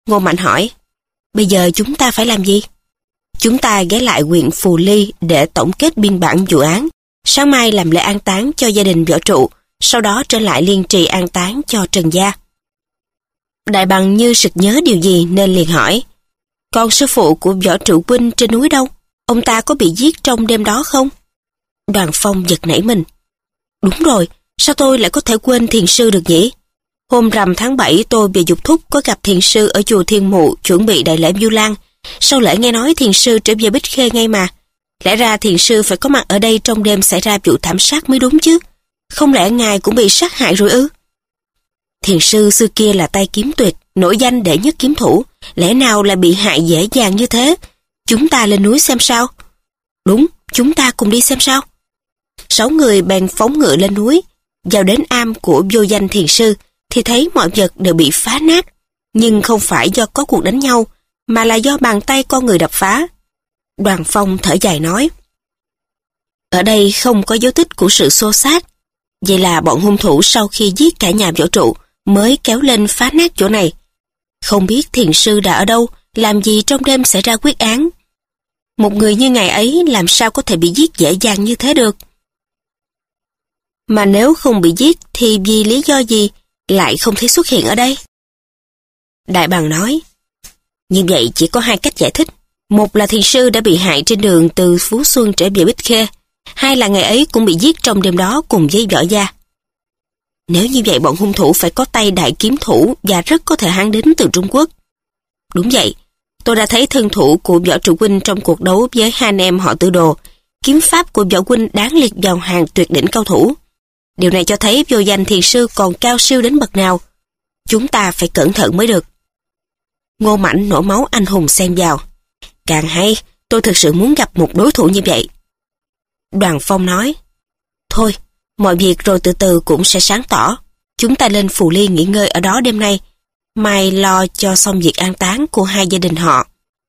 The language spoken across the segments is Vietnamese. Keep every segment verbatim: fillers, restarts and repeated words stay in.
Ngô Mạnh hỏi, bây giờ chúng ta phải làm gì? Chúng ta ghé lại huyện Phù Ly để tổng kết biên bản vụ án. Sáng mai làm lễ an táng cho gia đình Võ Trụ, sau đó trở lại Liên Trì an táng cho Trần gia. Đại Bằng như sực nhớ điều gì nên liền hỏi, còn sư phụ của Võ Trụ huynh trên núi đâu? Ông ta có bị giết trong đêm đó không? Đoàn Phong giật nảy mình. Đúng rồi, sao tôi lại có thể quên thiền sư được nhỉ? Hôm rằm tháng bảy tôi về Dục Thúc có gặp thiền sư ở chùa Thiên Mụ chuẩn bị đại lễ Vu Lan. Sau lễ nghe nói thiền sư trở về Bích Khê ngay mà. Lẽ ra thiền sư phải có mặt ở đây trong đêm xảy ra vụ thảm sát mới đúng chứ. Không lẽ ngài cũng bị sát hại rồi ư? Thiền sư xưa kia là tay kiếm tuyệt, nổi danh đệ nhất kiếm thủ. Lẽ nào lại bị hại dễ dàng như thế? Chúng ta lên núi xem sao? Đúng, chúng ta cùng đi xem sao? Sáu người bèn phóng ngựa lên núi. Vào đến am của vô danh thiền sư thì thấy mọi vật đều bị phá nát. Nhưng không phải do có cuộc đánh nhau, mà là do bàn tay con người đập phá. Đoàn Phong thở dài nói, ở đây không có dấu tích của sự xô xát. Vậy là bọn hung thủ sau khi giết cả nhà Võ Trụ mới kéo lên phá nát chỗ này. Không biết thiền sư đã ở đâu, làm gì trong đêm xảy ra quyết án. Một người như ngài ấy làm sao có thể bị giết dễ dàng như thế được? Mà nếu không bị giết thì vì lý do gì lại không thấy xuất hiện ở đây? Đại Bằng nói, như vậy chỉ có hai cách giải thích. Một là thiền sư đã bị hại trên đường từ Phú Xuân trở về Bích Khê. Hai là ngày ấy cũng bị giết trong đêm đó cùng với Võ gia. Nếu như vậy bọn hung thủ phải có tay đại kiếm thủ và rất có thể hắn đến từ Trung Quốc. Đúng vậy, tôi đã thấy thân thủ của Võ Trụ huynh trong cuộc đấu với hai anh em họ Tư Đồ. Kiếm pháp của Võ huynh đáng liệt vào hàng tuyệt đỉnh cao thủ. Điều này cho thấy vô danh thiền sư còn cao siêu đến bậc nào. Chúng ta phải cẩn thận mới được. Ngô Mãnh nổ máu anh hùng xen vào. Càng hay, tôi thực sự muốn gặp một đối thủ như vậy. Đoàn Phong nói, thôi, mọi việc rồi từ từ cũng sẽ sáng tỏ. Chúng ta lên Phù Ly nghỉ ngơi ở đó đêm nay, mai lo cho xong việc an táng của hai gia đình họ.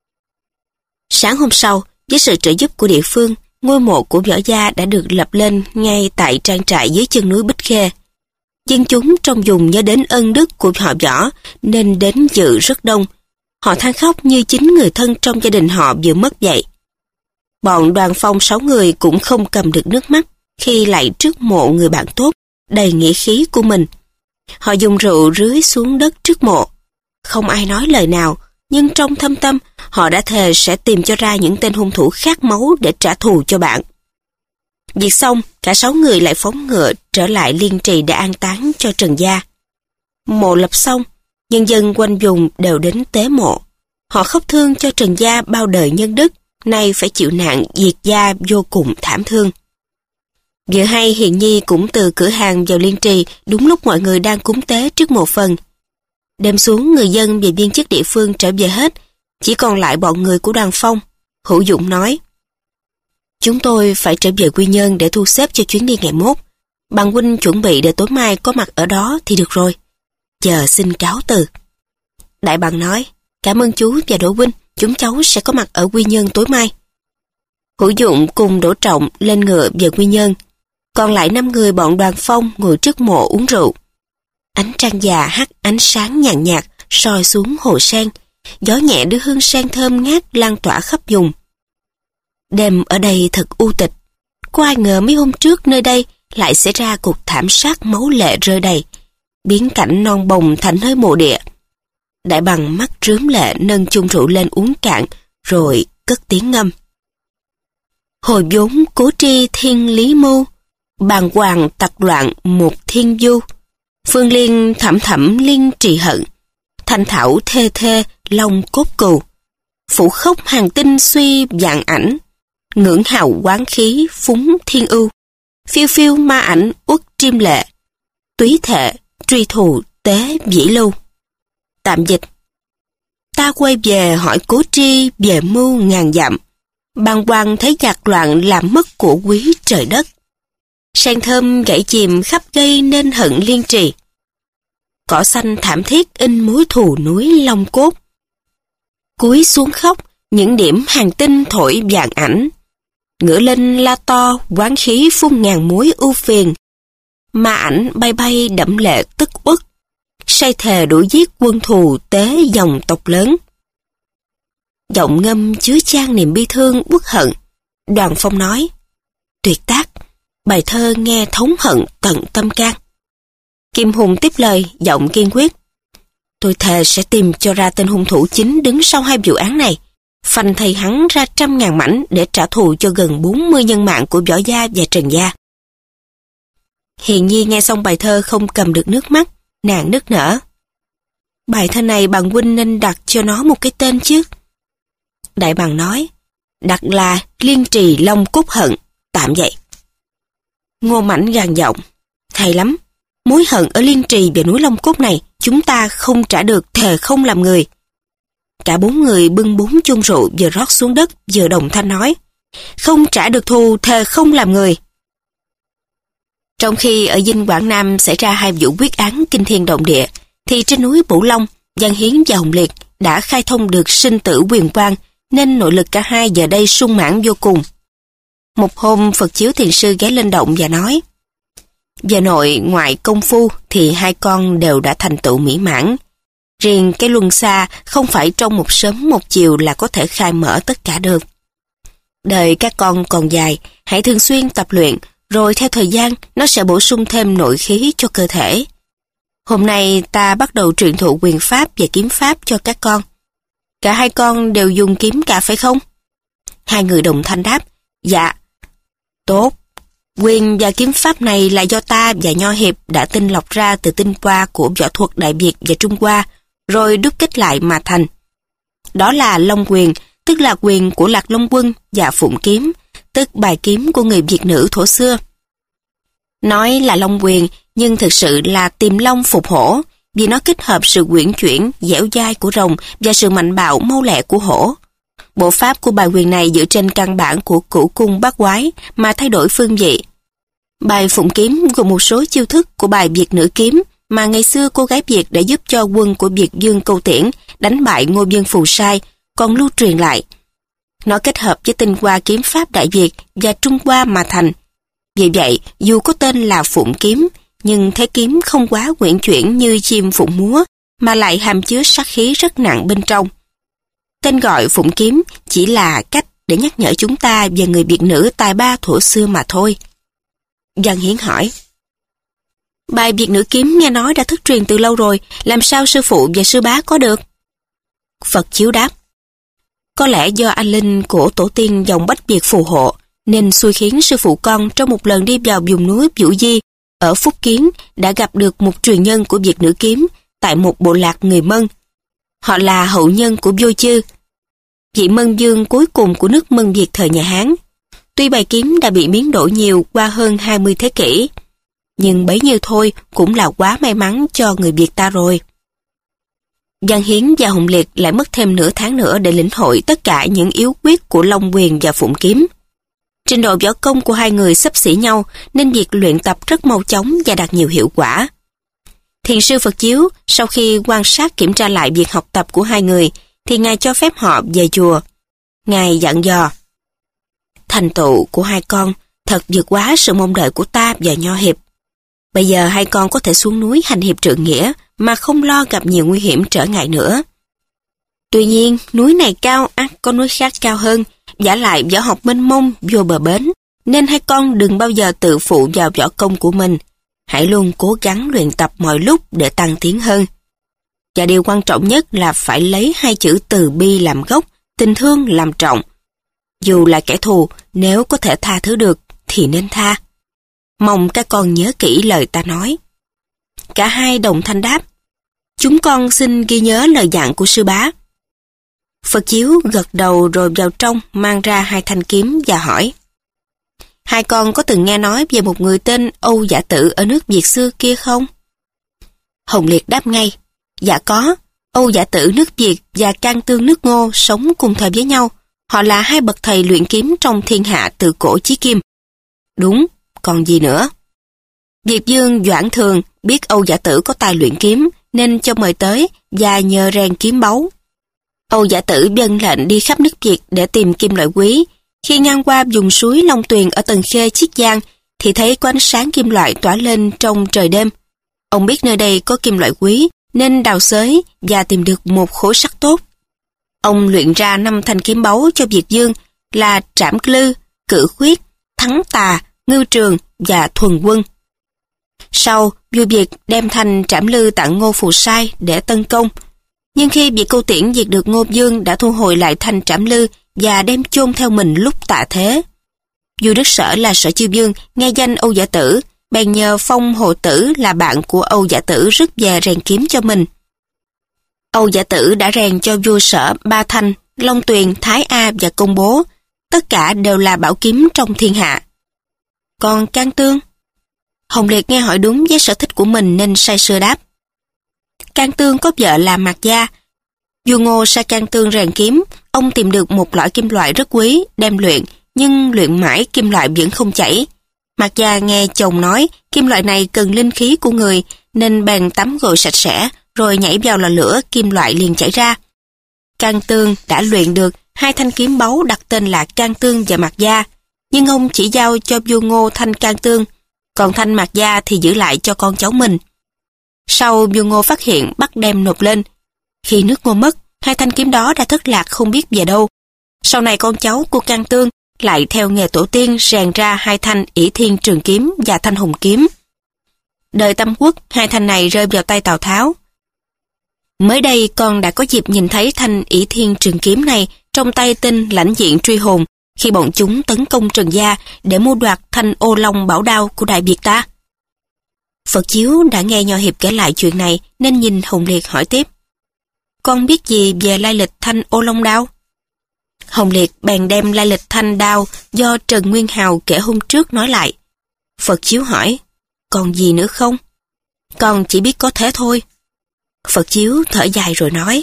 Sáng hôm sau, với sự trợ giúp của địa phương, ngôi mộ của Võ gia đã được lập lên ngay tại trang trại dưới chân núi Bích Khê. Dân chúng trong vùng nhớ đến ân đức của họ Võ nên đến dự rất đông. Họ than khóc như chính người thân trong gia đình họ vừa mất vậy. Bọn Đoàn Phong sáu người cũng không cầm được nước mắt khi lại trước mộ người bạn tốt, đầy nghĩa khí của mình. Họ dùng rượu rưới xuống đất trước mộ. Không ai nói lời nào, nhưng trong thâm tâm, họ đã thề sẽ tìm cho ra những tên hung thủ khát máu để trả thù cho bạn. Việc xong, cả sáu người lại phóng ngựa trở lại Liên Trì để an táng cho Trần gia. Mộ lập xong, nhân dân quanh vùng đều đến tế mộ. Họ khóc thương cho Trần gia bao đời nhân đức, nay phải chịu nạn diệt gia vô cùng thảm thương. Vừa hay Hiền Nhi cũng từ cửa hàng vào Liên Trì đúng lúc mọi người đang cúng tế trước mộ phần. Đêm xuống người dân và viên chức địa phương trở về hết, chỉ còn lại bọn người của Đoàn Phong. Hữu Dụng nói, chúng tôi phải trở về Quy Nhơn để thu xếp cho chuyến đi ngày mốt. Bằng huynh chuẩn bị để tối mai có mặt ở đó thì được rồi. Giờ xin cáo từ. Đại Bằng nói, cảm ơn chú và Đỗ huynh, chúng cháu sẽ có mặt ở Quy Nhơn tối mai. Hữu Dụng cùng Đỗ Trọng lên ngựa về Quy Nhơn. Còn lại năm người bọn Đoàn Phong ngồi trước mộ uống rượu. Ánh trăng già hắt ánh sáng nhàn nhạt soi xuống hồ sen. Gió nhẹ đưa hương sen thơm ngát lan tỏa khắp vùng. Đêm ở đây thật u tịch. Có ai ngờ mấy hôm trước nơi đây lại xảy ra cuộc thảm sát máu lệ rơi đầy, biến cảnh non bồng thành nơi mộ địa. Đại Bằng mắt rướm lệ nâng chung rượu lên uống cạn, rồi cất tiếng ngâm. Hồi vốn cố tri thiên lý mưu, bàng hoàng tặc loạn một thiên du. Phương liên thẩm thẩm liên trì hận, thanh thảo thê thê long cốt cừu. Phủ khốc hàng tinh suy vạn ảnh, ngưỡng hào quán khí phúng thiên ưu. Phiêu phiêu ma ảnh uất triêm lệ, túy thệ truy thù tế vĩ lưu. Tạm dịch. Ta quay về hỏi cố tri về mưu ngàn dặm, bàng hoàng thấy giặc loạn làm mất của quý trời đất. Sen thơm gãy chìm khắp gây nên hận liên trì. Cỏ xanh thảm thiết in mối thù núi long cốt. Cúi xuống khóc những điểm hàng tinh thổi vàng ảnh. Ngửa lên la to quán khí phun ngàn mối ưu phiền. Ma ảnh bay bay đẫm lệ tức uất. say thề đuổi giết quân thù tế dòng tộc lớn. Giọng ngâm chứa chan niềm bi thương uất hận. Đoàn Phong nói, tuyệt tác, bài thơ nghe thống hận tận tâm can. Kim Hùng tiếp lời, giọng kiên quyết, tôi thề sẽ tìm cho ra tên hung thủ chính đứng sau hai vụ án này, phanh thầy hắn ra trăm ngàn mảnh để trả thù cho gần bốn mươi nhân mạng của Võ Gia và Trần Gia. Hiền Nhi nghe xong bài thơ không cầm được nước mắt, nàng nức nở. Bài thơ này bằng huynh nên đặt cho nó một cái tên chứ. Đại bằng nói, đặt là Liên Trì Long Cốt Hận, tạm vậy. Ngô Mãnh gàn giọng, hay lắm, mối hận ở Liên Trì về núi Long Cốt này chúng ta không trả được, thề không làm người. Cả bốn người bưng bốn chung rượu vừa rót xuống đất vừa đồng thanh nói, không trả được thù, thề không làm người. Trong khi ở Dinh Quảng Nam xảy ra hai vụ quyết án kinh thiên động địa, thì trên núi Bửu Long, Giang Hiến và Hồng Liệt đã khai thông được sinh tử quyền quan, nên nội lực cả hai giờ đây sung mãn vô cùng. Một hôm Phật Chiếu Thiền Sư ghé lên động và nói, về nội ngoại công phu thì hai con đều đã thành tựu mỹ mãn. Riêng cái luân xa không phải trong một sớm một chiều là có thể khai mở tất cả được. Đời các con còn dài, hãy thường xuyên tập luyện, rồi theo thời gian nó sẽ bổ sung thêm nội khí cho cơ thể. Hôm nay ta bắt đầu truyền thụ quyền pháp và kiếm pháp cho các con. Cả hai con đều dùng kiếm cả phải không? Hai người đồng thanh đáp, dạ. Tốt, quyền và kiếm pháp này là do ta và Nho Hiệp đã tinh lọc ra từ tinh hoa của võ thuật Đại Việt và Trung Hoa, rồi đúc kết lại mà thành. Đó là Long quyền, tức là quyền của Lạc Long Quân, và Phụng kiếm, tức bài kiếm của người Việt nữ thổ xưa. Nói là Long quyền, nhưng thực sự là tìm long phục hổ, vì nó kết hợp sự uyển chuyển, dẻo dai của rồng và sự mạnh bạo mau lẹ của hổ. Bộ pháp của bài quyền này dựa trên căn bản của cửu cung bát quái mà thay đổi phương vị. Bài Phụng kiếm gồm một số chiêu thức của bài Việt nữ kiếm mà ngày xưa cô gái Việt đã giúp cho quân của Việt Dương Câu Tiễn đánh bại Ngô Dương Phù Sai, còn lưu truyền lại. Nó kết hợp với tinh hoa kiếm pháp Đại Việt và Trung Hoa mà thành. Vì vậy, dù có tên là Phụng kiếm, nhưng thế kiếm không quá uyển chuyển như chim phụng múa, mà lại hàm chứa sát khí rất nặng bên trong. Tên gọi Phụng kiếm chỉ là cách để nhắc nhở chúng ta về người Việt nữ tài ba thuở xưa mà thôi. Giang Hiến hỏi, bài Việt nữ kiếm nghe nói đã thất truyền từ lâu rồi, làm sao sư phụ và sư bá có được? Phật Chiếu đáp, có lẽ do anh linh của tổ tiên dòng Bách Việt phù hộ, nên xui khiến sư phụ con trong một lần đi vào vùng núi Vũ Di ở Phúc Kiến đã gặp được một truyền nhân của Việt nữ kiếm tại một bộ lạc người Mân. Họ là hậu nhân của Vô Chư, vị Mân Dương cuối cùng của nước Mân Việt thời nhà Hán. Tuy bài kiếm đã bị biến đổi nhiều qua hơn hai mươi thế kỷ, nhưng bấy nhiêu thôi cũng là quá may mắn cho người Việt ta rồi. Giang Hiến và Hồng Liệt lại mất thêm nửa tháng nữa để lĩnh hội tất cả những yếu quyết của Long quyền và Phụng kiếm. Trình độ võ công của hai người xấp xỉ nhau nên việc luyện tập rất mau chóng và đạt nhiều hiệu quả. Thiền sư Phật Chiếu sau khi quan sát kiểm tra lại việc học tập của hai người thì Ngài cho phép họ về chùa. Ngài dặn dò, thành tựu của hai con thật vượt quá sự mong đợi của ta và Nho Hiệp. Bây giờ hai con có thể xuống núi hành hiệp trượng nghĩa mà không lo gặp nhiều nguy hiểm trở ngại nữa. Tuy nhiên, núi này cao ắt có núi khác cao hơn, giả lại võ học mênh mông vô bờ bến, nên hai con đừng bao giờ tự phụ vào võ công của mình. Hãy luôn cố gắng luyện tập mọi lúc để tăng tiến hơn. Và điều quan trọng nhất là phải lấy hai chữ từ bi làm gốc, tình thương làm trọng. Dù là kẻ thù, nếu có thể tha thứ được thì nên tha. Mong các con nhớ kỹ lời ta nói. Cả hai đồng thanh đáp, chúng con xin ghi nhớ lời dặn của sư bá. Phật Chiếu gật đầu rồi vào trong mang ra hai thanh kiếm và hỏi, hai con có từng nghe nói về một người tên Âu Giả Tự ở nước Việt xưa kia không? Hồng Liệt đáp ngay, dạ có, Âu Giả Tự nước Việt và Can Tương nước Ngô sống cùng thời với nhau. Họ là hai bậc thầy luyện kiếm trong thiên hạ từ cổ chí kim. Đúng, còn gì nữa? Việt Dương Doãn Thường biết Âu Giả Tử có tài luyện kiếm nên cho mời tới và nhờ rèn kiếm báu. Âu Giả Tử vâng lệnh đi khắp nước Việt để tìm kim loại quý. Khi ngang qua vùng suối Long Tuyền ở Tần Khê, Chiết Giang thì thấy có ánh sáng kim loại tỏa lên trong trời đêm. Ông biết nơi đây có kim loại quý nên đào xới và tìm được một khối sắt tốt. Ông luyện ra năm thanh kiếm báu cho Việt Dương là Trảm Lư, Cử Khuyết, Thắng Tà, Ngưu Trường và Thuần Quân. Sau, vua Việt đem thanh Trảm Lư tặng Ngô Phù Sai để tấn công. Nhưng khi Việt Câu Tiễn diệt được Ngô Dương đã thu hồi lại thanh Trảm Lư và đem chôn theo mình lúc tạ thế. Vua Đức Sở là Sở Chiêu Dương nghe danh Âu Giả Tử, bèn nhờ Phong Hồ Tử là bạn của Âu Giả Tử rước về rèn kiếm cho mình. Âu Giả Tử đã rèn cho vua Sở ba thanh, Long Tuyền, Thái A và Công Bố, tất cả đều là bảo kiếm trong thiên hạ. Còn Can Tương? Hồng Liệt nghe hỏi đúng với sở thích của mình nên say sưa đáp. Can Tương có vợ là Mạc Gia. Vua Ngô sai Can Tương rèn kiếm, ông tìm được một loại kim loại rất quý, đem luyện, nhưng luyện mãi kim loại vẫn không chảy. Mạc Gia nghe chồng nói kim loại này cần linh khí của người, nên bèn tắm gội sạch sẽ, rồi nhảy vào lò lửa, kim loại liền chảy ra. Can Tương đã luyện được hai thanh kiếm báu đặt tên là Can Tương và Mạc Gia, nhưng ông chỉ giao cho vua Ngô thanh Can Tương, còn thanh Mạc Gia thì giữ lại cho con cháu mình. Sau vua Ngô phát hiện bắt đem nộp lên. Khi nước Ngô mất, hai thanh kiếm đó đã thất lạc không biết về đâu. Sau này con cháu của Can Tương lại theo nghề tổ tiên rèn ra hai thanh Ỷ Thiên Trường Kiếm và thanh Hùng Kiếm. Đời Tam Quốc, hai thanh này rơi vào tay Tào Tháo. Mới đây con đã có dịp nhìn thấy thanh Ỷ Thiên Trường Kiếm này trong tay tên lãnh diện truy hồn khi bọn chúng tấn công Trần Gia để mua đoạt thanh Ô Long bảo đao của Đại Việt ta. Phật Chiếu đã nghe Nho Hiệp kể lại chuyện này nên nhìn Hồng Liệt hỏi tiếp. Con biết gì về lai lịch thanh Ô Long đao? Hồng Liệt bèn đem lai lịch thanh đao do Trần Nguyên Hào kể hôm trước nói lại. Phật Chiếu hỏi, còn gì nữa không? Con chỉ biết có thế thôi. Phật Chiếu thở dài rồi nói.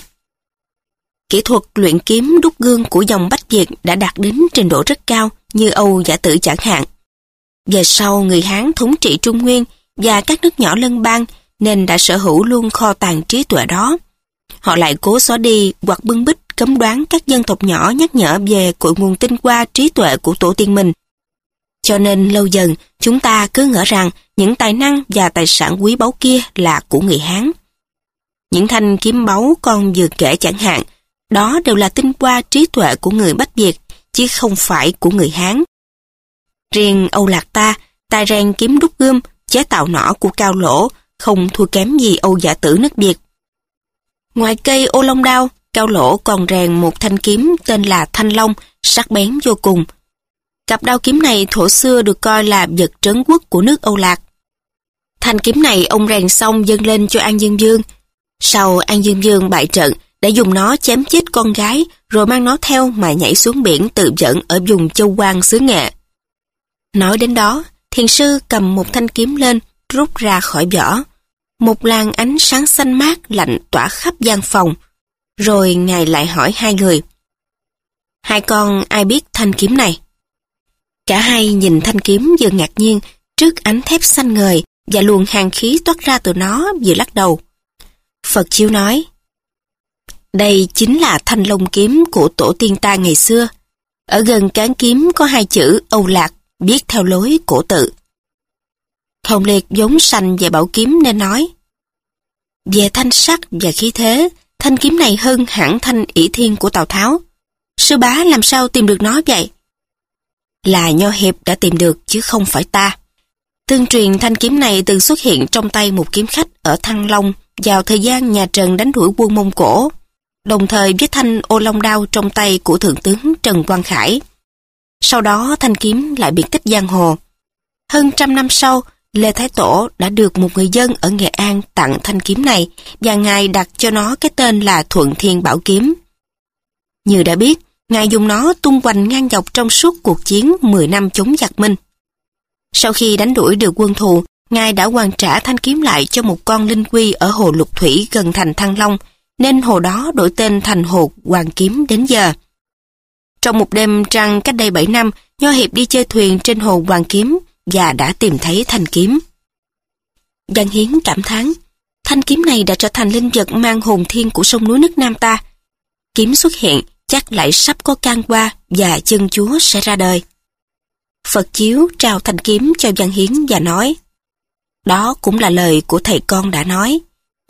Kỹ thuật luyện kiếm đúc gương của dòng Bách Việt đã đạt đến trình độ rất cao như Âu Giả Tử chẳng hạn. Về sau người Hán thống trị Trung Nguyên và các nước nhỏ lân bang nên đã sở hữu luôn kho tàng trí tuệ đó. Họ lại cố xóa đi hoặc bưng bít cấm đoán các dân tộc nhỏ nhắc nhở về cội nguồn tinh hoa trí tuệ của tổ tiên mình. Cho nên lâu dần chúng ta cứ ngỡ rằng những tài năng và tài sản quý báu kia là của người Hán. Những thanh kiếm báu con vừa kể chẳng hạn, đó đều là tinh hoa trí tuệ của người Bách Việt, chứ không phải của người Hán. Riêng Âu Lạc ta, tài rèn kiếm đúc gươm, chế tạo nỏ của Cao Lỗ, không thua kém gì Âu Giả Tử nước Việt. Ngoài cây Ô Long đao, Cao Lỗ còn rèn một thanh kiếm tên là Thanh Long, sắc bén vô cùng. Cặp đao kiếm này thuở xưa được coi là vật trấn quốc của nước Âu Lạc. Thanh kiếm này ông rèn xong dâng lên cho An Dương Vương. Sau An Dương Vương bại trận, đã dùng nó chém chết con gái, rồi mang nó theo mà nhảy xuống biển tự vẫn ở vùng Châu Quang xứ Nghệ. Nói đến đó, thiền sư cầm một thanh kiếm lên, rút ra khỏi vỏ. Một làn ánh sáng xanh mát lạnh tỏa khắp gian phòng. Rồi ngài lại hỏi hai người. Hai con ai biết thanh kiếm này? Cả hai nhìn thanh kiếm vừa ngạc nhiên trước ánh thép xanh ngời và luồng hàn khí toát ra từ nó, vừa lắc đầu. Phật Chiếu nói, đây chính là thanh long kiếm của tổ tiên ta ngày xưa. Ở gần cán kiếm có hai chữ Âu Lạc, viết theo lối cổ tự. Hồng Liệt vốn sành về bảo kiếm nên nói, về thanh sắc và khí thế, thanh kiếm này hơn hẳn thanh Ỷ Thiên của Tào Tháo. Sư bá làm sao tìm được nó vậy? Là Nho Hiệp đã tìm được chứ không phải ta. Tương truyền thanh kiếm này từng xuất hiện trong tay một kiếm khách ở Thăng Long vào thời gian nhà Trần đánh đuổi quân Mông Cổ, đồng thời với thanh Ô Long đao trong tay của Thượng tướng Trần Quang Khải. Sau đó thanh kiếm lại biệt tích giang hồ. Hơn trăm năm sau, Lê Thái Tổ đã được một người dân ở Nghệ An tặng thanh kiếm này và ngài đặt cho nó cái tên là Thuận Thiên Bảo Kiếm. Như đã biết, ngài dùng nó tung hoành ngang dọc trong suốt cuộc chiến mười năm chống giặc Minh. Sau khi đánh đuổi được quân thù, ngài đã hoàn trả thanh kiếm lại cho một con linh quy ở hồ Lục Thủy gần thành Thăng Long, nên hồ đó đổi tên thành hồ Hoàng Kiếm đến giờ. Trong một đêm trăng cách đây bảy năm, Nho Hiệp đi chơi thuyền trên hồ Hoàng Kiếm và đã tìm thấy thanh kiếm. Văn Hiến cảm thán, thanh kiếm này đã trở thành linh vật mang hồn thiên của sông núi nước Nam ta. Kiếm xuất hiện, chắc lại sắp có can qua và chân chúa sẽ ra đời. Phật Chiếu trao thanh kiếm cho Văn Hiến và nói, đó cũng là lời của thầy con đã nói.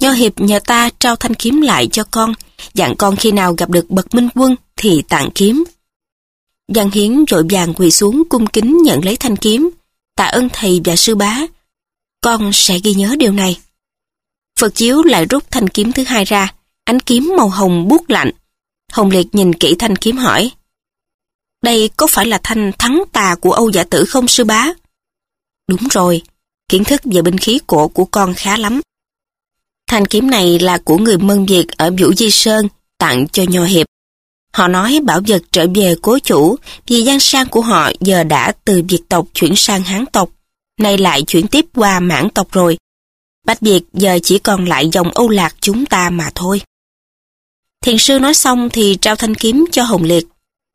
Nho Hiệp nhờ ta trao thanh kiếm lại cho con, dặn con khi nào gặp được bậc minh quân thì tặng kiếm. Giang Hiến vội vàng quỳ xuống cung kính nhận lấy thanh kiếm. Tạ ơn thầy và sư bá, con sẽ ghi nhớ điều này. Phật Chiếu lại rút thanh kiếm thứ hai ra, ánh kiếm màu hồng buốt lạnh. Hồng Liệt nhìn kỹ thanh kiếm hỏi, đây có phải là thanh thắng tà của Âu Giả Tử không sư bá? Đúng rồi, kiến thức về binh khí cổ của con khá lắm. Thanh kiếm này là của người Mân Việt ở Vũ Di Sơn tặng cho Nho Hiệp. Họ nói bảo vật trở về cố chủ vì gian sang của họ giờ đã từ Việt tộc chuyển sang Hán tộc, nay lại chuyển tiếp qua Mãn tộc rồi. Bách Việt giờ chỉ còn lại dòng Âu Lạc chúng ta mà thôi. Thiền sư nói xong thì trao thanh kiếm cho Hồng Liệt.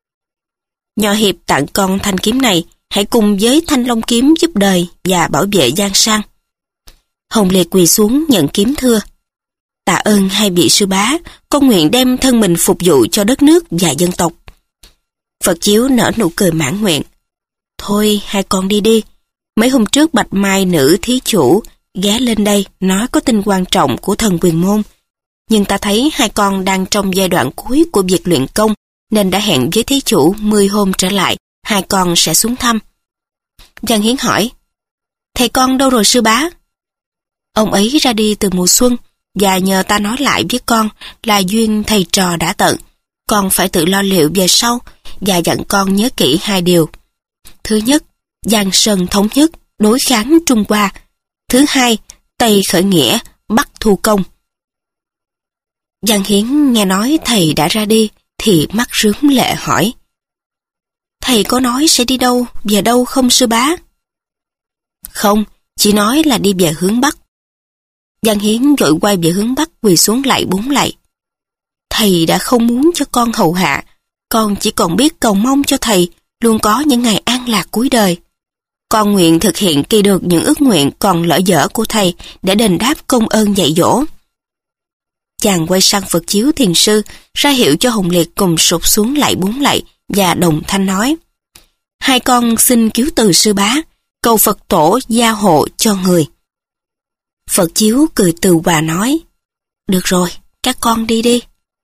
Nho Hiệp tặng con thanh kiếm này, hãy cùng với thanh long kiếm giúp đời và bảo vệ giang sang. Hồng Liệt quỳ xuống nhận kiếm thưa. Tạ ơn hai vị sư bá, con nguyện đem thân mình phục vụ cho đất nước và dân tộc. Phật Chiếu nở nụ cười mãn nguyện. Thôi hai con đi đi. Mấy hôm trước Bạch Mai nữ thí chủ ghé lên đây nói có tin quan trọng của thần Quyền Môn. Nhưng ta thấy hai con đang trong giai đoạn cuối của việc luyện công, nên đã hẹn với thí chủ mười hôm trở lại, hai con sẽ xuống thăm. Giang Hiến hỏi, thầy con đâu rồi sư bá? Ông ấy ra đi từ mùa xuân, và nhờ ta nói lại với con là duyên thầy trò đã tận. Con phải tự lo liệu về sau, và dặn con nhớ kỹ hai điều. Thứ nhất, Giang Sơn thống nhất, đối kháng Trung Hoa. Thứ hai, Tây khởi nghĩa, Bắc thu công. Giang Hiến nghe nói thầy đã ra đi, thì mắt rướm lệ hỏi, thầy có nói sẽ đi đâu, về đâu không sư bá? Không, chỉ nói là đi về hướng Bắc. Giang Hiến vội quay về hướng Bắc quỳ xuống lạy bốn lạy. Thầy đã không muốn cho con hầu hạ, con chỉ còn biết cầu mong cho thầy luôn có những ngày an lạc cuối đời. Con nguyện thực hiện kỳ được những ước nguyện còn lỡ dở của thầy để đền đáp công ơn dạy dỗ. Chàng quay sang Phật Chiếu thiền sư, ra hiệu cho Hồng Liệt cùng sụp xuống lạy bốn lạy và đồng thanh nói, hai con xin cứu từ sư bá, cầu Phật tổ gia hộ cho người. Phật Chiếu cười từ hòa nói, được rồi, các con đi đi.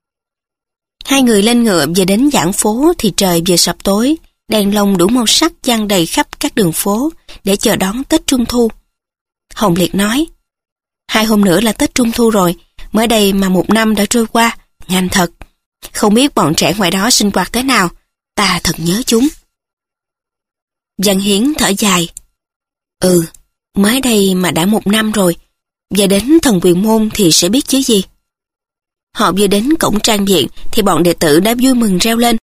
Hai người lên ngựa về đến giảng phố thì trời vừa sập tối, đèn lồng đủ màu sắc dang đầy khắp các đường phố để chờ đón Tết Trung Thu. Hồng Liệt nói, hai hôm nữa là Tết Trung Thu rồi, mới đây mà một năm đã trôi qua, nhanh thật. Không biết bọn trẻ ngoài đó sinh hoạt thế nào, ta thật nhớ chúng. Giang Hiến thở dài, ừ, mới đây mà đã một năm rồi, về đến thần Quyền Môn thì sẽ biết chứ gì. Họ vừa đến cổng trang viện thì bọn đệ tử đã vui mừng reo lên.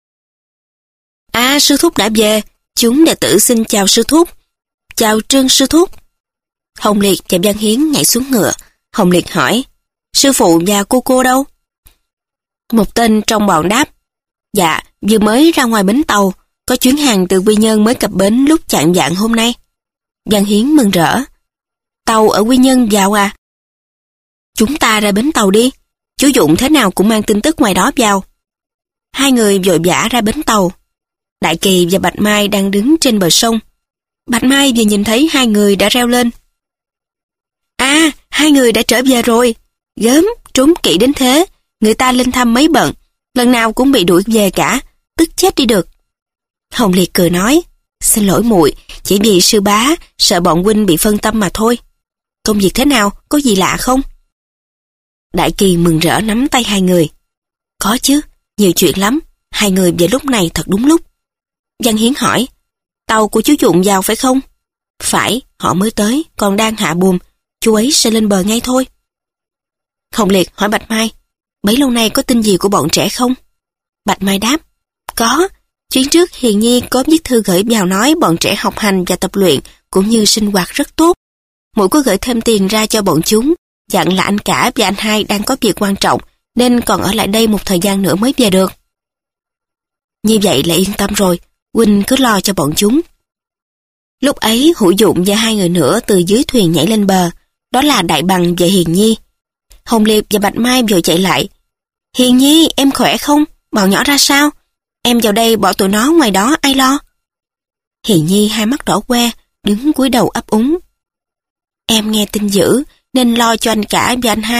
À, sư thúc đã về, chúng đệ tử xin chào sư thúc. Chào Trương sư thúc. Hồng Liệt và Giang Hiến nhảy xuống ngựa. Hồng Liệt hỏi, sư phụ và cô cô đâu? Một tên trong bọn đáp, dạ, vừa mới ra ngoài bến tàu, có chuyến hàng từ Quy Nhơn mới cập bến lúc chạng vạng hôm nay. Giang Hiến mừng rỡ, tàu ở Quy Nhơn vào à? Chúng ta ra bến tàu đi, chú Dụng thế nào cũng mang tin tức ngoài đó vào. Hai người vội vã ra bến tàu. Đại Kỳ và Bạch Mai đang đứng trên bờ sông. Bạch Mai vừa nhìn thấy hai người đã reo lên. À, hai người đã trở về rồi. Gớm, trốn kỹ đến thế. Người ta lên thăm mấy bận, lần nào cũng bị đuổi về cả, tức chết đi được. Hồng Liệt cười nói, xin lỗi muội, chỉ vì sư bá sợ bọn huynh bị phân tâm mà thôi. Công việc thế nào, có gì lạ không? Đại Kỳ mừng rỡ nắm tay hai người. Có chứ, nhiều chuyện lắm, hai người về lúc này thật đúng lúc. Giang Hiến hỏi, tàu của chú Dụng vào phải không? Phải, họ mới tới, còn đang hạ buồm, chú ấy sẽ lên bờ ngay thôi. Hồng Liệt hỏi Bạch Mai, bấy lâu nay có tin gì của bọn trẻ không? Bạch Mai đáp, có, chuyến trước Hiền Nhi có viết thư gửi vào nói bọn trẻ học hành và tập luyện cũng như sinh hoạt rất tốt. Muội có gửi thêm tiền ra cho bọn chúng, dặn là anh cả và anh hai đang có việc quan trọng nên còn ở lại đây một thời gian nữa mới về được. Như vậy là yên tâm rồi, huynh cứ lo cho bọn chúng. Lúc ấy Hữu Dụng và hai người nữa từ dưới thuyền nhảy lên bờ, đó là Đại Bằng và Hiền Nhi. Hồng Liệt và Bạch Mai vội chạy lại. Hiền Nhi, em khỏe không? Bọn nhỏ ra sao? Em vào đây bỏ tụi nó ngoài đó ai lo? Hiền Nhi hai mắt đỏ que, đứng cúi đầu ấp úng. Em nghe tin dữ nên lo cho anh cả và anh hai,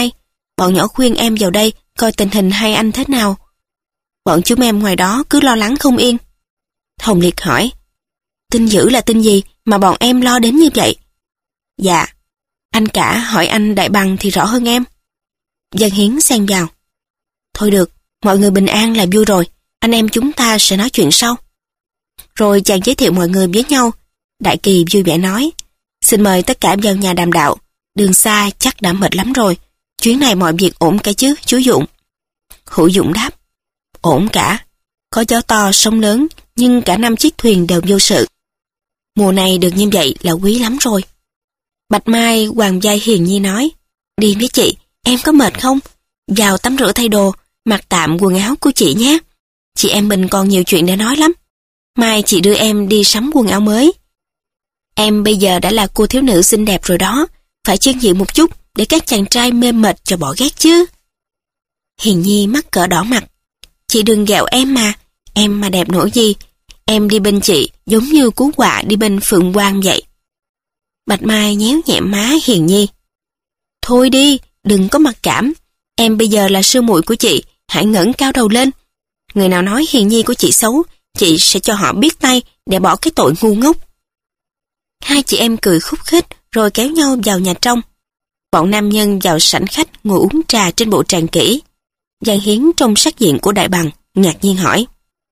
Bọn nhỏ khuyên em vào đây coi tình hình hai anh thế nào. Bọn chúng em ngoài đó cứ lo lắng không yên. Hồng Liệt hỏi, tin dữ là tin gì mà bọn em lo đến như vậy? Dạ, anh cả hỏi anh Đại Bằng thì rõ hơn em. Giang Hiến xen vào. Thôi được, mọi người bình an là vui rồi, anh em chúng ta sẽ nói chuyện sau. Rồi chàng giới thiệu mọi người với nhau. Đại Kỳ vui vẻ nói, xin mời tất cả vào nhà đàm đạo, đường xa chắc đã mệt lắm rồi, chuyến này mọi việc ổn cả chứ, chú Dụng? Hữu Dụng đáp, ổn cả, có gió to, sóng lớn, nhưng cả năm chiếc thuyền đều vô sự. Mùa này được như vậy là quý lắm rồi. Bạch Mai Hoàng vai hiền nhi nói, đi với chị, em có mệt không? Vào tắm rửa thay đồ, mặc tạm quần áo của chị nhé. Chị em mình còn nhiều chuyện để nói lắm. Mai chị đưa em đi sắm quần áo mới. Em bây giờ đã là cô thiếu nữ xinh đẹp rồi đó, phải chuyên diện một chút để các chàng trai mê mệt cho bỏ ghét chứ. Hiền nhi mắc cỡ đỏ mặt. Chị đừng ghẹo em mà, em mà đẹp nổi gì. Em đi bên chị giống như cú quạ đi bên phượng quang vậy. Bạch Mai nhéo nhẹ má Hiền nhi. Thôi đi, đừng có mặc cảm. Em bây giờ là sư muội của chị, hãy ngẩng cao đầu lên. Người nào nói Hiền nhi của chị xấu, chị sẽ cho họ biết tay để bỏ cái tội ngu ngốc. Hai chị em cười khúc khích rồi kéo nhau vào nhà trong. Bọn nam nhân vào sảnh khách ngồi uống trà trên bộ tràng kỹ. Giang Hiến trong sắc diện của Đại Bằng ngạc nhiên hỏi,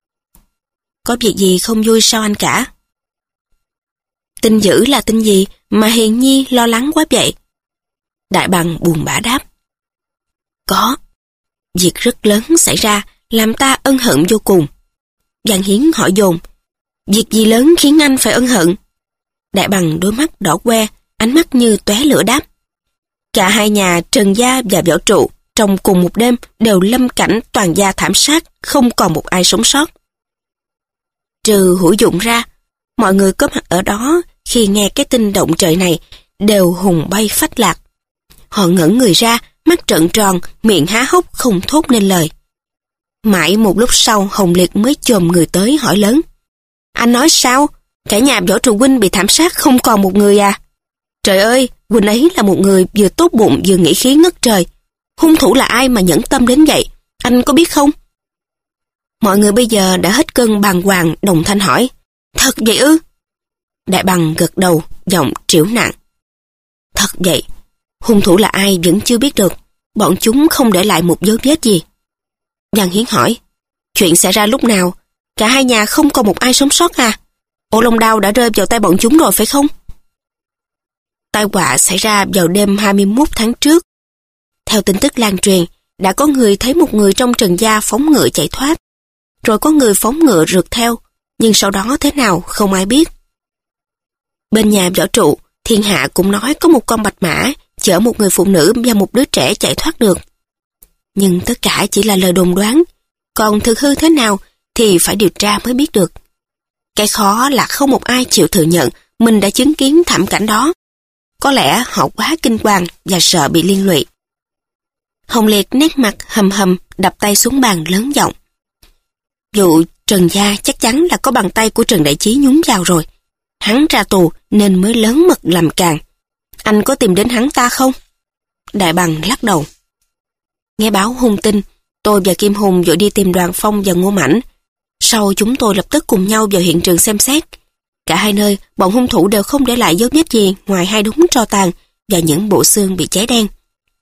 có việc gì không vui sao anh cả? Tin dữ là tin gì mà Hiền nhi lo lắng quá vậy? Đại Bằng buồn bã đáp, có, việc rất lớn xảy ra làm ta ân hận vô cùng. Giang Hiến hỏi dồn, việc gì lớn khiến anh phải ân hận? Đại Bằng đôi mắt đỏ que, ánh mắt như tóe lửa đáp, cả hai nhà Trần Gia và Võ Trụ trong cùng một đêm đều lâm cảnh toàn gia thảm sát, không còn một ai sống sót. Trừ Hữu Dụng ra, mọi người có mặt ở đó khi nghe cái tin động trời này đều hùng bay phách lạc. Họ ngẩn người ra, mắt trợn tròn, miệng há hốc không thốt nên lời. Mãi một lúc sau Hồng Liệt mới chồm người tới hỏi lớn, anh nói sao? Cả nhà Võ Trụ huynh bị thảm sát không còn một người à? Trời ơi, huynh ấy là một người vừa tốt bụng vừa nghĩ khí ngất trời. Hung thủ là ai mà nhẫn tâm đến vậy? Anh có biết không? Mọi người bây giờ đã hết cơn bàng hoàng, đồng thanh hỏi, thật vậy ư? Đại Bằng gật đầu, giọng trĩu nặng. Thật vậy, hung thủ là ai vẫn chưa biết được, bọn chúng không để lại một dấu vết gì. Giang Hiến hỏi, chuyện xảy ra lúc nào? Cả hai nhà không còn một ai sống sót à? Ô Long Đao đã rơi vào tay bọn chúng rồi phải không? Tai họa xảy ra vào đêm hai mươi mốt tháng trước. Theo tin tức lan truyền, đã có người thấy một người trong Trần Gia phóng ngựa chạy thoát. Rồi có người phóng ngựa rượt theo, nhưng sau đó thế nào không ai biết. Bên nhà Võ Trụ, thiên hạ cũng nói có một con bạch mã chở một người phụ nữ và một đứa trẻ chạy thoát được. Nhưng tất cả chỉ là lời đồn đoán, còn thực hư thế nào thì phải điều tra mới biết được. Cái khó là không một ai chịu thừa nhận mình đã chứng kiến thảm cảnh đó. Có lẽ họ quá kinh hoàng và sợ bị liên lụy. Hồng Liệt nét mặt hầm hầm đập tay xuống bàn lớn giọng. Vụ Trần Gia chắc chắn là có bàn tay của Trần Đại Chí nhúng vào rồi. Hắn ra tù nên mới lớn mật làm càng. Anh có tìm đến hắn ta không? Đại Bằng lắc đầu. Nghe báo hung tin, tôi và Kim Hùng vội đi tìm Đoàn Phong và Ngô Mãnh. Sau chúng tôi lập tức cùng nhau vào hiện trường xem xét. Cả hai nơi, bọn hung thủ đều không để lại dấu vết gì ngoài hai đống tro tàn và những bộ xương bị cháy đen.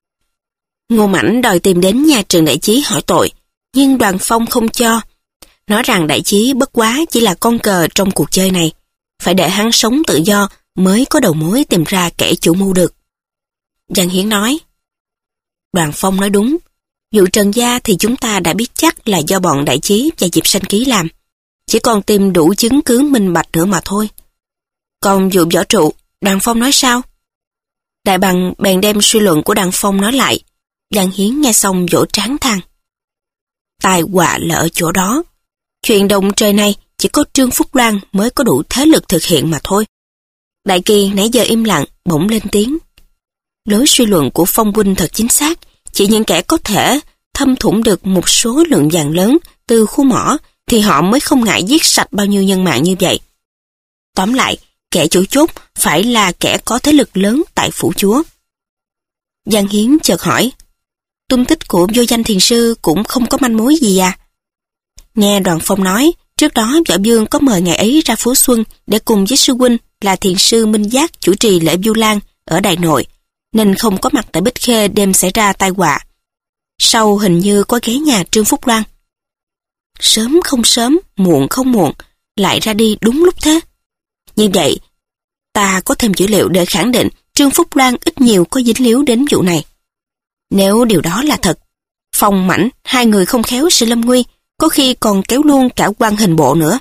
Ngô Mãnh đòi tìm đến nhà Trần Đại Chí hỏi tội, nhưng Đoàn Phong không cho. Nói rằng Đại Chí bất quá chỉ là con cờ trong cuộc chơi này. Phải để hắn sống tự do mới có đầu mối tìm ra kẻ chủ mưu được. Giang Hiến nói, Đoàn Phong nói đúng. Vụ Trần Gia thì chúng ta đã biết chắc là do bọn Đại Chí và Diệp Sanh Ký làm. Chỉ còn tìm đủ chứng cứ minh bạch nữa mà thôi. Còn vụ Võ Trụ, Đoàn Phong nói sao? Đại Bằng bèn đem suy luận của Đoàn Phong nói lại. Giang Hiến nghe xong vỗ trán than. Tai họa là ở chỗ đó. Chuyện động trời này chỉ có Trương Phúc Loan mới có đủ thế lực thực hiện mà thôi. Đại Kỳ nãy giờ im lặng, bỗng lên tiếng. Lối suy luận của Phong huynh thật chính xác. Chỉ những kẻ có thể thâm thủng được một số lượng vàng lớn từ khu mỏ thì họ mới không ngại giết sạch bao nhiêu nhân mạng như vậy. Tóm lại, kẻ chủ chốt phải là kẻ có thế lực lớn tại phủ chúa. Giang Hiến chợt hỏi, tung tích của vô danh thiền sư cũng không có manh mối gì à? Nghe Đoàn Phong nói, trước đó Võ Dương có mời ngày ấy ra phố Xuân để cùng với sư huynh là thiền sư Minh Giác chủ trì lễ Vu Lan ở Đại Nội, nên không có mặt tại Bích Khê đêm xảy ra tai họa. Sau hình như có ghé nhà Trương Phúc Loan. Sớm không sớm, muộn không muộn, lại ra đi đúng lúc thế. Như vậy, ta có thêm dữ liệu để khẳng định Trương Phúc Loan ít nhiều có dính líu đến vụ này. Nếu điều đó là thật, Phong Mãnh, hai người không khéo sự lâm nguy, có khi còn kéo luôn cả quan hình bộ nữa.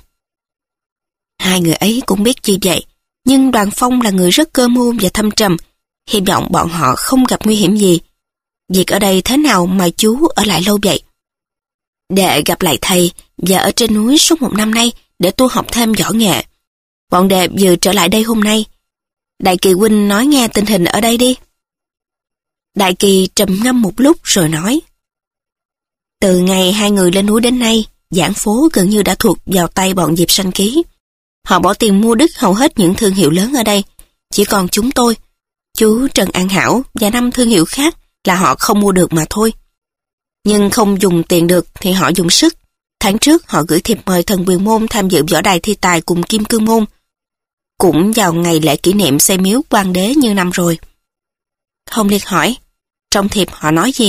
Hai người ấy cũng biết như vậy, nhưng Đoàn Phong là người rất cơ mưu và thâm trầm, hy vọng bọn họ không gặp nguy hiểm gì. Việc ở đây thế nào mà chú ở lại lâu vậy? Đệ gặp lại thầy và ở trên núi suốt một năm nay để tu học thêm võ nghệ. Bọn đệ vừa trở lại đây hôm nay. Đại Kỳ huynh nói nghe tình hình ở đây đi. Đại Kỳ trầm ngâm một lúc rồi nói. Từ ngày hai người lên núi đến nay, giảng phố gần như đã thuộc vào tay bọn Diệp Sanh Ký. Họ bỏ tiền mua đứt hầu hết những thương hiệu lớn ở đây. Chỉ còn chúng tôi, chú Trần An Hảo và năm thương hiệu khác là họ không mua được mà thôi. Nhưng không dùng tiền được thì họ dùng sức. Tháng trước họ gửi thiệp mời Thần Quyền Môn tham dự võ đài thi tài cùng Kim Cương Môn. Cũng vào ngày lễ kỷ niệm xây miếu Quan Đế như năm rồi. Hồng Liệt hỏi, trong thiệp họ nói gì?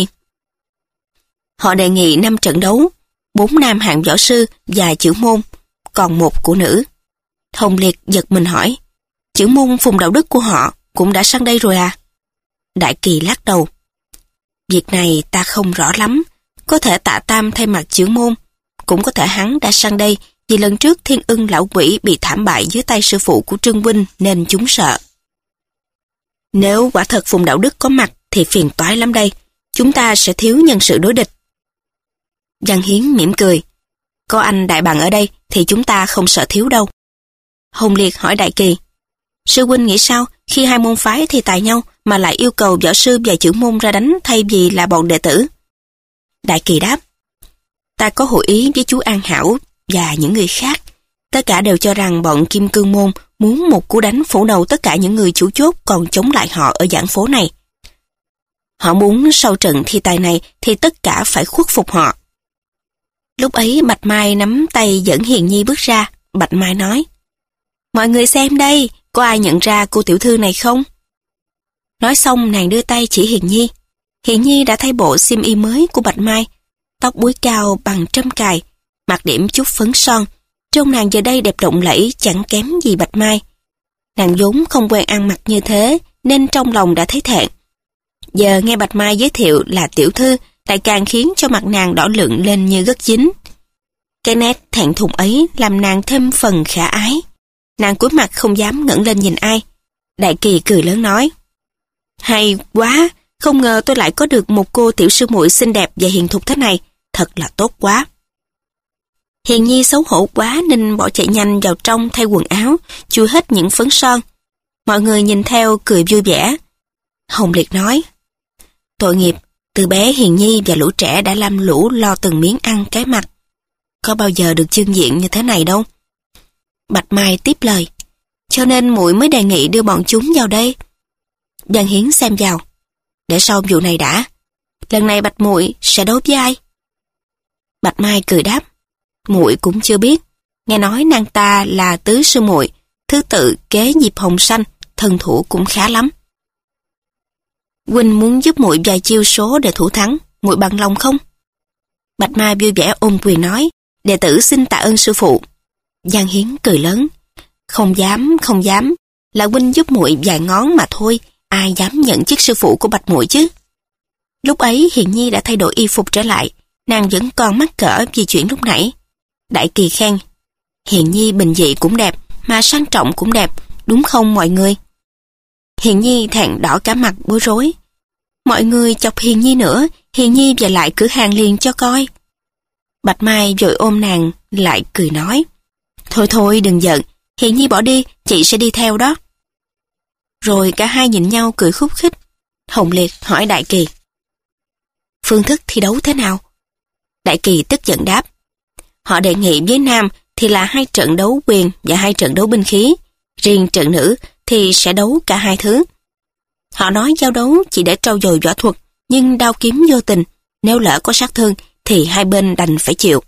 Họ đề nghị năm trận đấu, bốn nam hạng võ sư và chữ môn, còn một của nữ. Hồng Liệt giật mình hỏi, chữ môn Phùng Đạo Đức của họ cũng đã sang đây rồi à? Đại Kỳ lắc đầu. Việc này ta không rõ lắm, có thể Tạ Tam thay mặt chữ môn, cũng có thể hắn đã sang đây vì lần trước Thiên Ưng lão quỷ bị thảm bại dưới tay sư phụ của Trương huynh nên chúng sợ. Nếu quả thật Phùng Đạo Đức có mặt thì phiền toái lắm đây, chúng ta sẽ thiếu nhân sự đối địch. Văn Hiến mỉm cười, có anh Đại Bằng ở đây thì chúng ta không sợ thiếu đâu. Hồng Liệt hỏi Đại Kỳ, sư huynh nghĩ sao khi hai môn phái thi tài nhau mà lại yêu cầu võ sư và chữ môn ra đánh thay vì là bọn đệ tử? Đại Kỳ đáp, ta có hội ý với chú An Hảo và những người khác. Tất cả đều cho rằng bọn Kim Cương Môn muốn một cú đánh phủ đầu tất cả những người chủ chốt còn chống lại họ ở giảng phố này. Họ muốn sau trận thi tài này thì tất cả phải khuất phục họ. Lúc ấy Bạch Mai nắm tay dẫn Hiền Nhi bước ra. Bạch Mai nói, mọi người xem đây, có ai nhận ra cô tiểu thư này không? Nói xong nàng đưa tay chỉ Hiền Nhi. Hiền Nhi đã thay bộ xiêm y mới của Bạch Mai, tóc búi cao bằng trâm cài, mặc điểm chút phấn son. Trông nàng giờ đây đẹp lộng lẫy chẳng kém gì Bạch Mai. Nàng vốn không quen ăn mặc như thế nên trong lòng đã thấy thẹn. Giờ nghe Bạch Mai giới thiệu là tiểu thư lại càng khiến cho mặt nàng đỏ lựng lên như gất dính. Cái nét thẹn thùng ấy làm nàng thêm phần khả ái. Nàng cúi mặt không dám ngẩng lên nhìn ai. Đại Kỳ cười lớn nói, hay quá, không ngờ tôi lại có được một cô tiểu sư muội xinh đẹp và hiền thục thế này, thật là tốt quá. Hiền Nhi xấu hổ quá nên bỏ chạy nhanh vào trong thay quần áo, chui hết những phấn son. Mọi người nhìn theo cười vui vẻ. Hồng Liệt nói, tội nghiệp, từ bé Hiền Nhi và lũ trẻ đã lam lũ lo từng miếng ăn cái mặt. Có bao giờ được trưng diện như thế này đâu. Bạch Mai tiếp lời, cho nên muội mới đề nghị đưa bọn chúng vào đây. Văn Hiến xem vào, để sau vụ này đã. Lần này Bạch muội sẽ đấu với ai? Bạch Mai cười đáp, muội cũng chưa biết. Nghe nói nàng ta là tứ sư muội, thứ tự kế Diệp Hồng Xanh, thần thủ cũng khá lắm. Huynh muốn giúp muội vài chiêu số để thủ thắng, muội bằng lòng không? Bạch Mai vui vẻ ôm quyền nói, đệ tử xin tạ ơn sư phụ. Giang Hiến cười lớn, không dám, không dám, là huynh giúp muội vài ngón mà thôi, ai dám nhận chức sư phụ của Bạch muội chứ? Lúc ấy Hiền Nhi đã thay đổi y phục trở lại, nàng vẫn còn mắc cỡ vì chuyện lúc nãy. Đại Kỳ khen, Hiền Nhi bình dị cũng đẹp, mà sang trọng cũng đẹp, đúng không mọi người? Hiền Nhi thẹn đỏ cả mặt bối rối. Mọi người chọc Hiền Nhi nữa, Hiền Nhi về lại cửa hàng liền cho coi. Bạch Mai vội ôm nàng lại cười nói, thôi thôi đừng giận, Hiền Nhi bỏ đi, chị sẽ đi theo đó. Rồi cả hai nhìn nhau cười khúc khích. Hồng Liệt hỏi Đại Kỳ, phương thức thi đấu thế nào? Đại Kỳ tức giận đáp, họ đề nghị với nam thì là hai trận đấu quyền và hai trận đấu binh khí, riêng trận nữ thì sẽ đấu cả hai thứ. Họ nói giao đấu chỉ để trau dồi võ thuật, nhưng đao kiếm vô tình, nếu lỡ có sát thương thì hai bên đành phải chịu.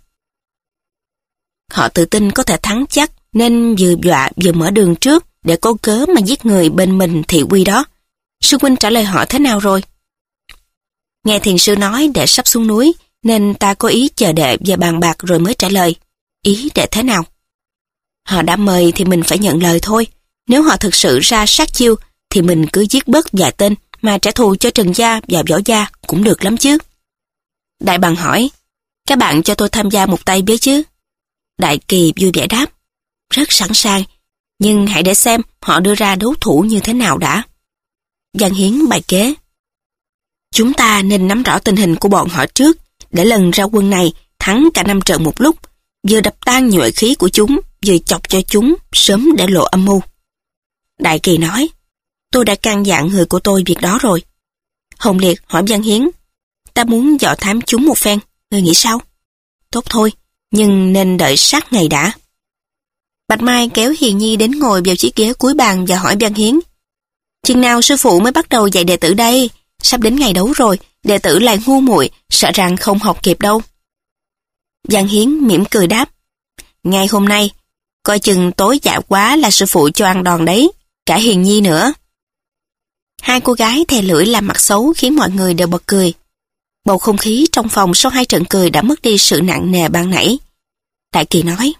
Họ tự tin có thể thắng chắc nên vừa dọa vừa mở đường trước để có cớ mà giết người bên mình thị uy đó. Sư huynh trả lời họ thế nào rồi? Nghe thiền sư nói để sắp xuống núi nên ta có ý chờ đệ và bàn bạc rồi mới trả lời. Ý đệ thế nào? Họ đã mời thì mình phải nhận lời thôi. Nếu họ thực sự ra sát chiêu thì mình cứ giết bớt vài tên mà trả thù cho Trần gia và Võ gia cũng được lắm chứ. Đại bằng hỏi, các bạn cho tôi tham gia một tay với chứ? Đại Kỳ vui vẻ đáp, rất sẵn sàng, nhưng hãy để xem họ đưa ra đấu thủ như thế nào đã. Giang Hiến bày kế. Chúng ta nên nắm rõ tình hình của bọn họ trước, để lần ra quân này thắng cả năm trận một lúc, vừa đập tan nhuệ khí của chúng, vừa chọc cho chúng sớm để lộ âm mưu. Đại Kỳ nói, tôi đã căn dặn người của tôi việc đó rồi. Hồng Liệt hỏi Giang Hiến, ta muốn dò thám chúng một phen, ngươi nghĩ sao? Tốt thôi, nhưng nên đợi sát ngày đã. Bạch Mai kéo Hiền Nhi đến ngồi vào chiếc ghế cuối bàn và hỏi Giang Hiến, chừng nào sư phụ mới bắt đầu dạy đệ tử đây? Sắp đến ngày đấu rồi, đệ tử lại ngu muội, sợ rằng không học kịp đâu. Giang Hiến mỉm cười đáp, ngày hôm nay, coi chừng tối dạ quá là sư phụ cho ăn đòn đấy, cả Hiền Nhi nữa. Hai cô gái thè lưỡi làm mặt xấu khiến mọi người đều bật cười. Bầu không khí trong phòng sau hai trận cười đã mất đi sự nặng nề ban nãy. Đại Kỳ nói,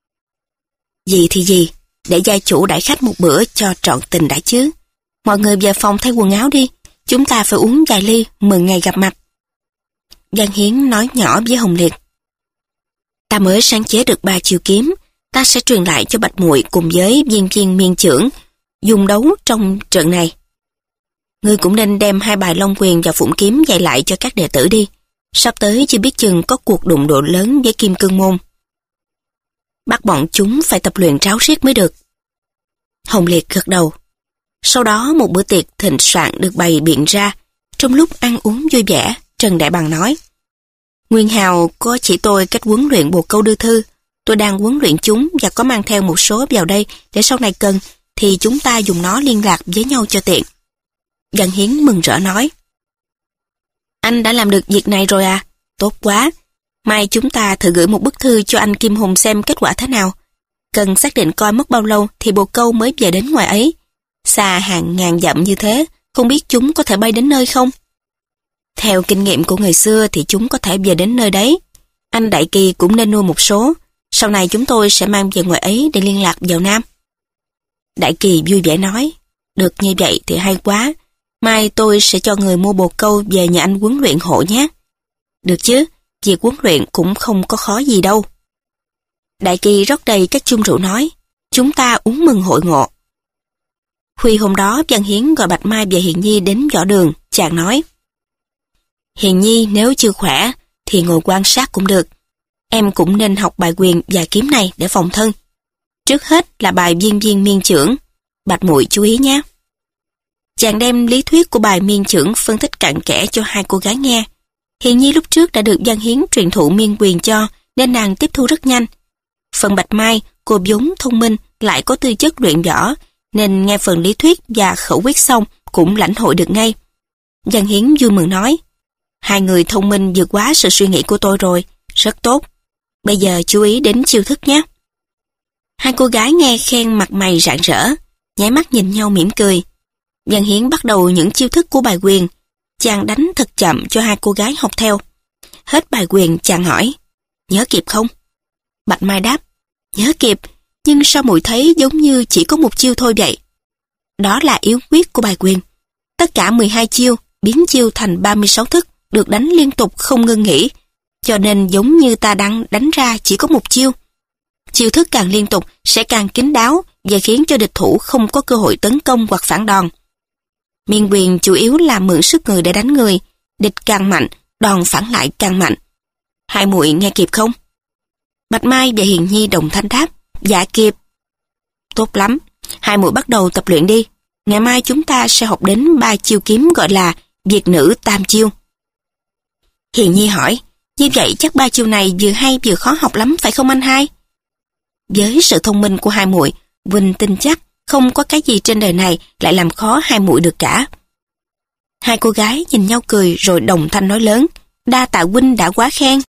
gì thì gì, để gia chủ đãi khách một bữa cho trọn tình đã chứ. Mọi người về phòng thay quần áo đi, chúng ta phải uống vài ly mừng ngày gặp mặt. Giang Hiến nói nhỏ với Hồng Liệt, ta mới sáng chế được ba chiêu kiếm, ta sẽ truyền lại cho Bạch Muội cùng với viên viên miên trưởng dùng đấu trong trận này. Ngươi cũng nên đem hai bài Long Quyền và Phụng Kiếm dạy lại cho các đệ tử đi. Sắp tới chưa biết chừng có cuộc đụng độ lớn với Kim Cương Môn. Bắt bọn chúng phải tập luyện ráo riết mới được. Hồng Liệt gật đầu. Sau đó một bữa tiệc thịnh soạn được bày biện ra. Trong lúc ăn uống vui vẻ, Trần Đại Bằng nói, Nguyên Hào có chỉ tôi cách huấn luyện bồ câu đưa thư. Tôi đang huấn luyện chúng và có mang theo một số vào đây để sau này cần thì chúng ta dùng nó liên lạc với nhau cho tiện. Giang Hiến mừng rỡ nói, anh đã làm được việc này rồi à? Tốt quá. Mai chúng ta thử gửi một bức thư cho anh Kim Hùng xem kết quả thế nào. Cần xác định coi mất bao lâu thì bồ câu mới về đến ngoài ấy. Xa hàng ngàn dặm như thế, không biết chúng có thể bay đến nơi không? Theo kinh nghiệm của người xưa thì chúng có thể về đến nơi đấy. Anh Đại Kỳ cũng nên nuôi một số. Sau này chúng tôi sẽ mang về ngoài ấy để liên lạc vào Nam. Đại Kỳ vui vẻ nói, được như vậy thì hay quá. Mai tôi sẽ cho người mua bồ câu về nhà anh huấn luyện hộ nhé. Được chứ, việc huấn luyện cũng không có khó gì đâu. Đại Kỳ rót đầy các chung rượu nói, chúng ta uống mừng hội ngộ. Khuya hôm đó, Giang Hiến gọi Bạch Mai và Hiền Nhi đến võ đường, chàng nói, Hiền Nhi nếu chưa khỏe thì ngồi quan sát cũng được. Em cũng nên học bài quyền và kiếm này để phòng thân. Trước hết là bài viên viên miên trưởng. Bạch muội chú ý nhé. Chàng đem lý thuyết của bài miên trưởng phân tích cặn kẽ cho hai cô gái nghe. Hiền Nhi lúc trước đã được Giang Hiến truyền thụ miên quyền cho nên nàng tiếp thu rất nhanh. Phần Bạch Mai, cô vốn thông minh lại có tư chất luyện võ nên nghe phần lý thuyết và khẩu quyết xong cũng lãnh hội được ngay. Giang Hiến vui mừng nói, hai người thông minh vượt quá sự suy nghĩ của tôi rồi, rất tốt. Bây giờ chú ý đến chiêu thức nhé. Hai cô gái nghe khen mặt mày rạng rỡ, nháy mắt nhìn nhau mỉm cười. Giang Hiến bắt đầu những chiêu thức của bài quyền. Chàng đánh thật chậm cho hai cô gái học theo. Hết bài quyền chàng hỏi, nhớ kịp không? Bạch Mai đáp, nhớ kịp, nhưng sao muội thấy giống như chỉ có một chiêu thôi vậy? Đó là yếu quyết của bài quyền. Tất cả mười hai chiêu biến chiêu thành ba mươi sáu thức, được đánh liên tục không ngưng nghỉ, cho nên giống như ta đang đánh ra chỉ có một chiêu. Chiêu thức càng liên tục sẽ càng kín đáo và khiến cho địch thủ không có cơ hội tấn công hoặc phản đòn. Miên quyền chủ yếu là mượn sức người để đánh người, địch càng mạnh, đòn phản lại càng mạnh. Hai muội nghe kịp không? Bạch Mai và Hiền Nhi đồng thanh đáp, dạ kịp. Tốt lắm, hai muội bắt đầu tập luyện đi. Ngày mai chúng ta sẽ học đến ba chiêu kiếm gọi là Việt nữ tam chiêu. Hiền Nhi hỏi, như vậy chắc ba chiêu này vừa hay vừa khó học lắm phải không anh hai? Với sự thông minh của hai muội, Vinh tin chắc không có cái gì trên đời này lại làm khó hai muội được cả. Hai cô gái nhìn nhau cười rồi đồng thanh nói lớn, đa tạ huynh đã quá khen.